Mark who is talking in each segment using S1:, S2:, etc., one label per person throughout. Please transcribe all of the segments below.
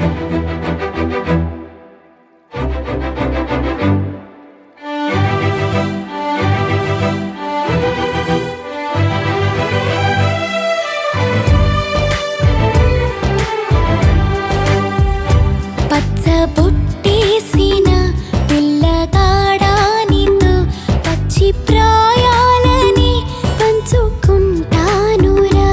S1: పచ్చబొట్టేసిన పిల్లగాడానితో పచ్చి ప్రాయాలని పంచుకుంటానురా.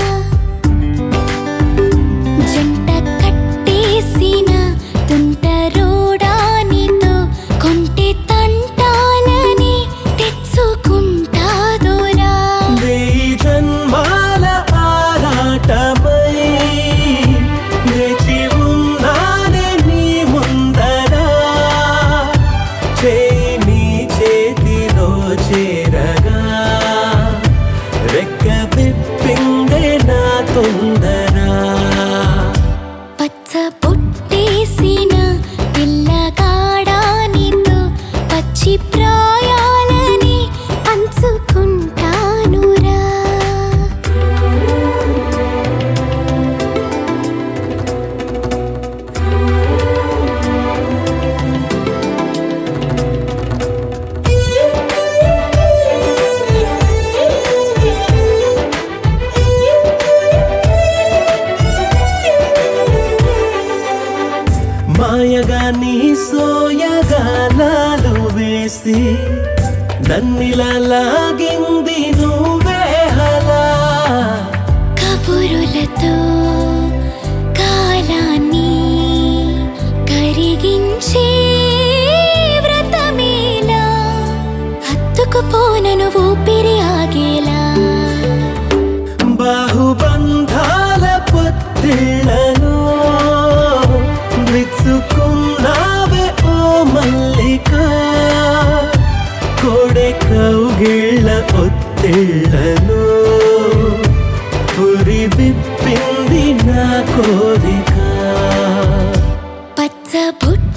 S1: జంట కట్టేసిన తుంటరోడానితో కొంటె తంటాలని తెచ్చుకుంటాదోరా.
S2: వెయ్యి జన్మాల ఆరాటమై వేచి ఉన్నానే నీ ముందర, చేయి నీ చేతిలో చేరగా రెక్క విప్పిందే నా తొందర.
S1: పచ్చబొట్టేసిన పిల్లగాడానితో పచ్చి ప్రాయాలని పంచుకుంటానురా.
S2: మాయగా నీ సోయగాలాలు వేసి నన్నిలా లాగింది నువ్వే హలా.
S1: కబురులతో కాలాన్ని కరిగించే వ్రతమేలా, హత్తుకుపోనను ఊపిరి ఆగేలా.
S2: బాహుబంధాల పొత్తిళ్లను విచ్చుకున్నావే ఓ మల్లిక, కోడె కౌగిళ్ళ ఒత్తిళ్లను పురి విప్పింది నా కోరిక.
S1: పచ్చబొట్టు